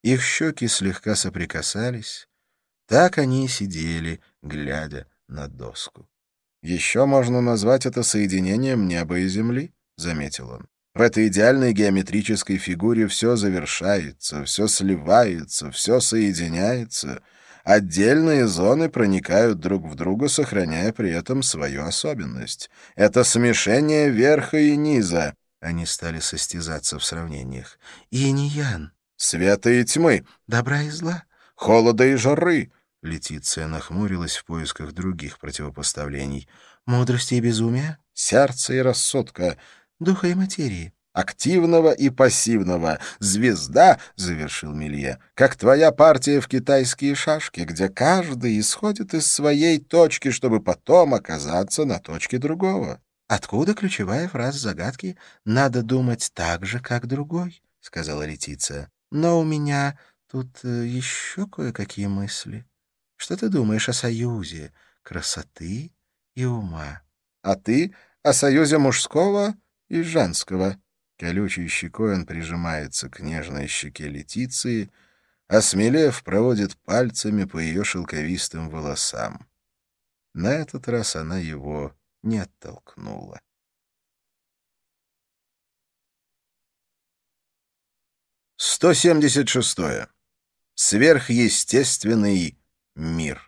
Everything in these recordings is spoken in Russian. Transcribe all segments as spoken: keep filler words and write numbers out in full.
Их щеки слегка соприкасались. Так они и сидели, глядя на доску. «Еще можно назвать это соединением неба и земли», — заметил он. «В этой идеальной геометрической фигуре все завершается, все сливается, все соединяется. Отдельные зоны проникают друг в друга, сохраняя при этом свою особенность. Это смешение верха и низа». Они стали состязаться в сравнениях. «Инь и ян». «Света и тьмы». «Добра и зла». «Холода и жары». Летиция нахмурилась в поисках других противопоставлений. «Мудрости и безумия?» «Сердца и рассудка». «Духа и материи?» «Активного и пассивного. Звезда», — завершил Мелье, «как твоя партия в китайские шашки, где каждый исходит из своей точки, чтобы потом оказаться на точке другого». «Откуда ключевая фраза загадки «надо думать так же, как другой», — сказала Летиция. «Но у меня тут э, еще кое-какие мысли». Что ты думаешь о союзе красоты и ума? А ты о союзе мужского и женского? Колючей щекой он прижимается к нежной щеке Летиции, а смелев проводит пальцами по ее шелковистым волосам. На этот раз она его не оттолкнула. сто семьдесят шестое. Сверхъестественный мир.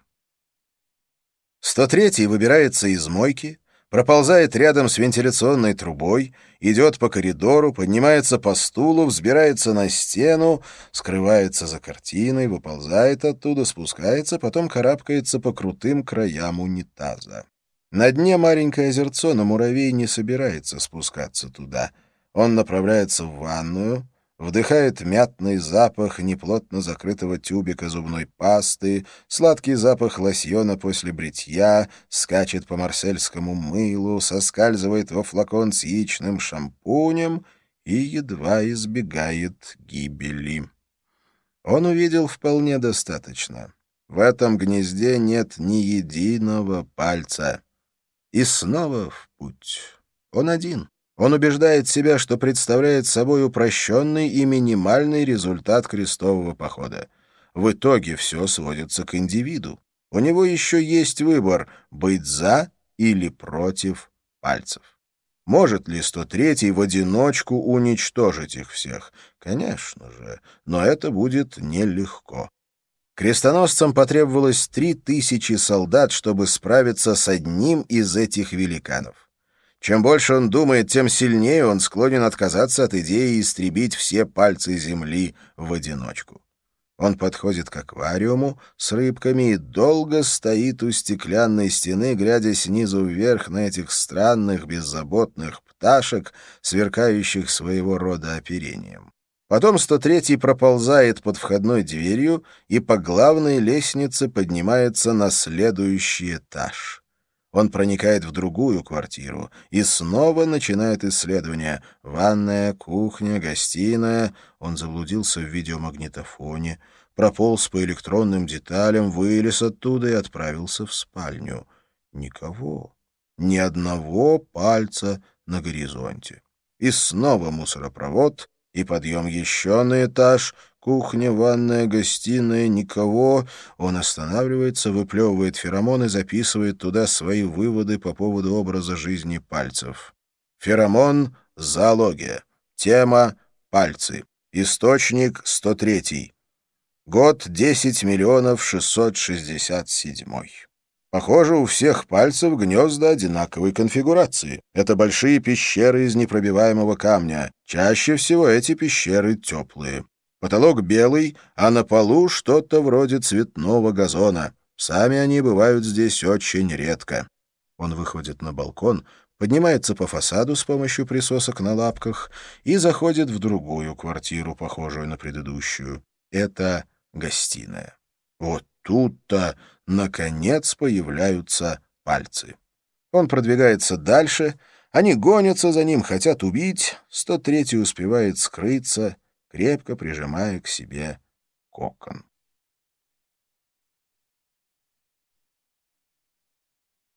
сто третий выбирается из мойки, проползает рядом с вентиляционной трубой, идет по коридору, поднимается по стулу, взбирается на стену, скрывается за картиной, выползает оттуда, спускается, потом карабкается по крутым краям унитаза. На дне маленькое озерцо, но муравей не собирается спускаться туда. Он направляется в ванную, вдыхает мятный запах неплотно закрытого тюбика зубной пасты, сладкий запах лосьона после бритья, скачет по марсельскому мылу, соскальзывает во флакон с яичным шампунем и едва избегает гибели. Он увидел вполне достаточно. В этом гнезде нет ни единого пальца. И снова в путь. Он один. Он убеждает себя, что представляет собой упрощенный и минимальный результат крестового похода. В итоге все сводится к индивиду. У него еще есть выбор — быть за или против пальцев. Может ли сто третий в одиночку уничтожить их всех? Конечно же, но это будет нелегко. Крестоносцам потребовалось три тысячи солдат, чтобы справиться с одним из этих великанов. Чем больше он думает, тем сильнее он склонен отказаться от идеи истребить все пальцы земли в одиночку. Он подходит к аквариуму с рыбками и долго стоит у стеклянной стены, глядя снизу вверх на этих странных беззаботных пташек, сверкающих своего рода оперением. Потом сто третий проползает под входной дверью и по главной лестнице поднимается на следующий этаж. Он проникает в другую квартиру и снова начинает исследование. Ванная, кухня, гостиная. Он заблудился в видеомагнитофоне, прополз по электронным деталям, вылез оттуда и отправился в спальню. Никого. Ни одного пальца на горизонте. И снова мусоропровод, и подъем еще на этаж. Кухня, ванная, гостиная, никого. Он останавливается, выплевывает феромон и записывает туда свои выводы по поводу образа жизни пальцев. Феромон — зоология. Тема — пальцы. Источник — сто третий. Год — десять миллионов шестьсот шестьдесят седьмой. Похоже, у всех пальцев гнезда одинаковой конфигурации. Это большие пещеры из непробиваемого камня. Чаще всего эти пещеры теплые. Потолок белый, а на полу что-то вроде цветного газона. Сами они бывают здесь очень редко. Он выходит на балкон, поднимается по фасаду с помощью присосок на лапках и заходит в другую квартиру, похожую на предыдущую. Это гостиная. Вот тут-то, наконец, появляются пальцы. Он продвигается дальше, они гонятся за ним, хотят убить. сто третий успевает скрыться, крепко прижимая к себе кокон.